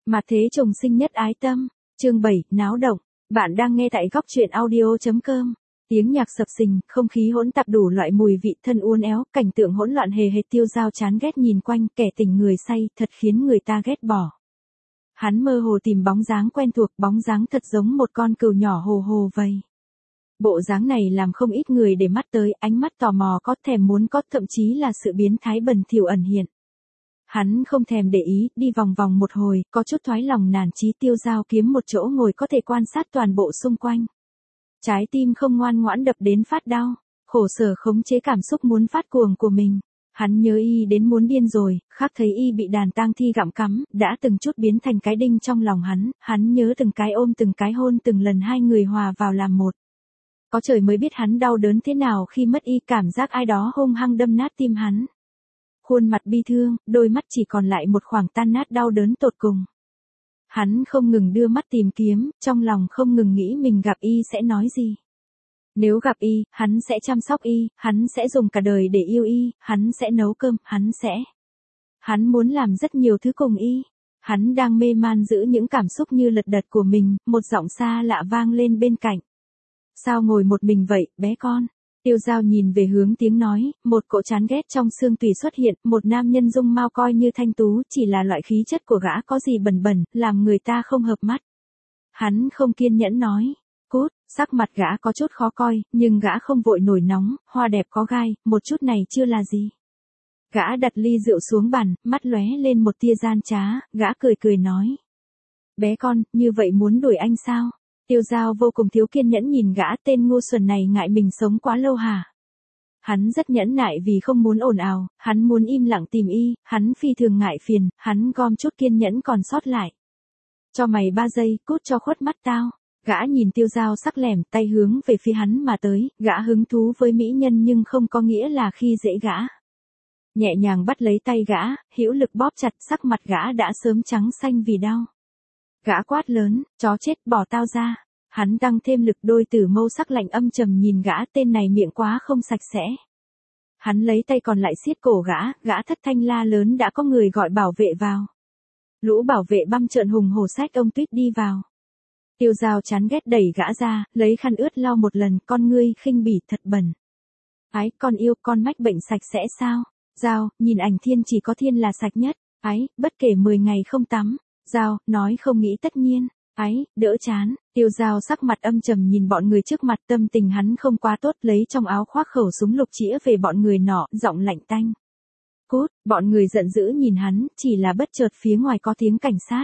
Mà thế trùng sinh nhất ái tâm. Chương 7, náo động. Bạn đang nghe tại góc truyện audio.com. Tiếng nhạc sập sình, không khí hỗn tạp đủ loại mùi vị thân uốn éo, cảnh tượng hỗn loạn hề hệt. Tiêu Dao chán ghét nhìn quanh, kẻ tình người say, thật khiến người ta ghét bỏ. Hắn mơ hồ tìm bóng dáng quen thuộc, bóng dáng thật giống một con cừu nhỏ hồ hồ vầy. Bộ dáng này làm không ít người để mắt tới, ánh mắt tò mò có, thèm muốn có, thậm chí là sự biến thái bẩn thỉu ẩn hiện. Hắn không thèm để ý, đi vòng vòng một hồi, có chút thoái lòng nản chí. Tiêu Dao kiếm một chỗ ngồi có thể quan sát toàn bộ xung quanh. Trái tim không ngoan ngoãn đập đến phát đau, khổ sở khống chế cảm xúc muốn phát cuồng của mình. Hắn nhớ y đến muốn điên rồi, khác thấy y bị đàn tang thi gặm cắm, đã từng chút biến thành cái đinh trong lòng hắn nhớ từng cái ôm từng cái hôn, từng lần hai người hòa vào làm một. Có trời mới biết hắn đau đớn thế nào khi mất y, cảm giác ai đó hung hăng đâm nát tim hắn. Khuôn mặt bi thương, đôi mắt chỉ còn lại một khoảng tan nát đau đớn tột cùng. Hắn không ngừng đưa mắt tìm kiếm, trong lòng không ngừng nghĩ mình gặp y sẽ nói gì. Nếu gặp y, hắn sẽ chăm sóc y, hắn sẽ dùng cả đời để yêu y, hắn sẽ nấu cơm, hắn muốn làm rất nhiều thứ cùng y. Hắn đang mê man giữ những cảm xúc như lật đật của mình, một giọng xa lạ vang lên bên cạnh. Sao ngồi một mình vậy, bé con? Tiêu Dao nhìn về hướng tiếng nói, một cỗ chán ghét trong xương tùy xuất hiện, một nam nhân dung mạo coi như thanh tú, chỉ là loại khí chất của gã có gì bẩn bẩn, làm người ta không hợp mắt. Hắn không kiên nhẫn nói, cút, sắc mặt gã có chút khó coi, nhưng gã không vội nổi nóng, hoa đẹp có gai, một chút này chưa là gì. Gã đặt ly rượu xuống bàn, mắt lóe lên một tia gian trá, gã cười cười nói. Bé con, như vậy muốn đuổi anh sao? Tiêu Dao vô cùng thiếu kiên nhẫn nhìn gã, tên ngu xuẩn này ngại mình sống quá lâu hả? Hắn rất nhẫn nại vì không muốn ồn ào, hắn muốn im lặng tìm y, hắn phi thường ngại phiền, hắn gom chút kiên nhẫn còn sót lại. Cho mày 3 giây, cút cho khuất mắt tao. Gã nhìn Tiêu Dao sắc lẻm, tay hướng về phía hắn mà tới, gã hứng thú với mỹ nhân nhưng không có nghĩa là khi dễ gã. Nhẹ nhàng bắt lấy tay gã, hữu lực bóp chặt, sắc mặt gã đã sớm trắng xanh vì đau. Gã quát lớn, chó chết, bỏ tao ra. Hắn tăng thêm lực, đôi tử mâu sắc lạnh âm trầm nhìn gã, tên này miệng quá không sạch sẽ. Hắn lấy tay còn lại siết cổ gã thất thanh la lớn, đã có người gọi bảo vệ vào. Lũ bảo vệ băm trợn hùng hổ xách ông Tuyết đi vào. Tiêu Dao chán ghét đẩy gã ra, lấy khăn ướt lau một lần, con ngươi khinh bỉ thật bẩn. Ái, con yêu, con mách bệnh sạch sẽ sao? Dao, nhìn ảnh Thiên chỉ có Thiên là sạch nhất. Ái, bất kể 10 ngày không tắm. Dao, nói không nghĩ tất nhiên. Ái, đỡ chán. Tiêu Dao sắc mặt âm trầm nhìn bọn người trước mặt, tâm tình hắn không quá tốt, lấy trong áo khoác khẩu súng lục chĩa về bọn người nọ, giọng lạnh tanh. Cút, bọn người giận dữ nhìn hắn, chỉ là bất chợt phía ngoài có tiếng cảnh sát.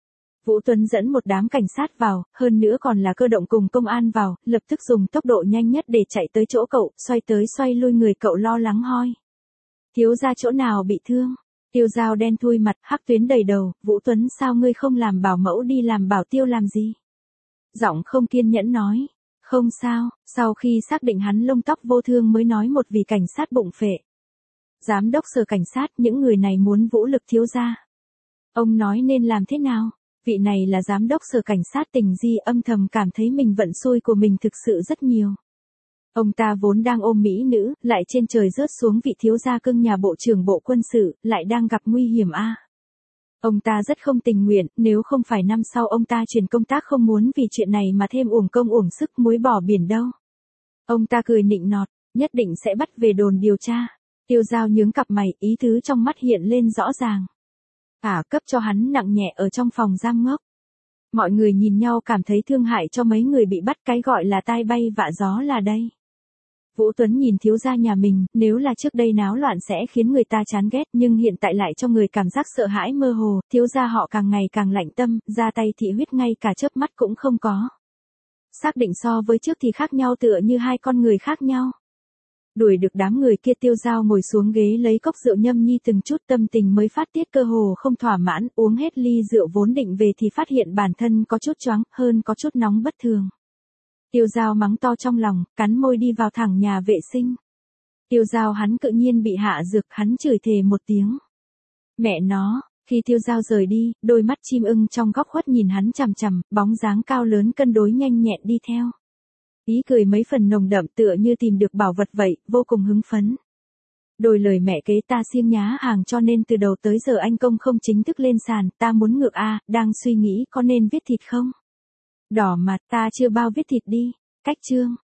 Vũ Tuấn dẫn một đám cảnh sát vào, hơn nữa còn là cơ động cùng công an vào, lập tức dùng tốc độ nhanh nhất để chạy tới chỗ cậu, xoay tới xoay lui người cậu lo lắng hoi. Thiếu gia chỗ nào bị thương? Tiêu Dao đen thui mặt, hắc tuyến đầy đầu, Vũ Tuấn sao ngươi không làm bảo mẫu đi làm bảo tiêu làm gì? Giọng không kiên nhẫn nói. Không sao, sau khi xác định hắn lông tóc vô thương mới nói một vị cảnh sát bụng phệ. Giám đốc sở cảnh sát, những người này muốn vũ lực thiếu gia. Ông nói nên làm thế nào? Vị này là giám đốc sở cảnh sát Tình Di, âm thầm cảm thấy mình vận xui của mình thực sự rất nhiều. Ông ta vốn đang ôm mỹ nữ, lại trên trời rớt xuống vị thiếu gia cưng nhà bộ trưởng bộ quân sự, lại đang gặp nguy hiểm a. Ông ta rất không tình nguyện, nếu không phải năm sau ông ta chuyển công tác không muốn vì chuyện này mà thêm uổng công uổng sức muối bỏ biển đâu. Ông ta cười nịnh nọt, nhất định sẽ bắt về đồn điều tra. Tiêu Dao nhướng cặp mày, ý tứ trong mắt hiện lên rõ ràng. Cấp cho hắn nặng nhẹ ở trong phòng giam ngốc. Mọi người nhìn nhau cảm thấy thương hại cho mấy người bị bắt, cái gọi là tai bay vạ gió là đây. Vũ Tuấn nhìn thiếu gia nhà mình, nếu là trước đây náo loạn sẽ khiến người ta chán ghét, nhưng hiện tại lại cho người cảm giác sợ hãi mơ hồ, thiếu gia họ càng ngày càng lạnh tâm, ra tay thị huyết ngay cả chớp mắt cũng không có. Xác định so với trước thì khác nhau tựa như hai con người khác nhau. Đuổi được đám người kia, Tiêu Dao ngồi xuống ghế lấy cốc rượu nhâm nhi từng chút, tâm tình mới phát tiết cơ hồ không thỏa mãn, uống hết ly rượu vốn định về thì phát hiện bản thân có chút choáng, hơn có chút nóng bất thường. Tiêu Dao mắng to trong lòng, cắn môi đi vào thẳng nhà vệ sinh. Tiêu Dao hắn tự nhiên bị hạ dược, hắn chửi thề một tiếng. Mẹ nó, khi Tiêu Dao rời đi, đôi mắt chim ưng trong góc khuất nhìn hắn chằm chằm, bóng dáng cao lớn cân đối nhanh nhẹn đi theo. Ý cười mấy phần nồng đậm tựa như tìm được bảo vật vậy, vô cùng hứng phấn. Đổi lời mẹ kế ta siêng nhá hàng cho nên từ đầu tới giờ anh công không chính thức lên sàn, ta muốn ngược a, đang suy nghĩ có nên viết thịt không? Đỏ mặt ta chưa bao viết thịt đi, cách chương.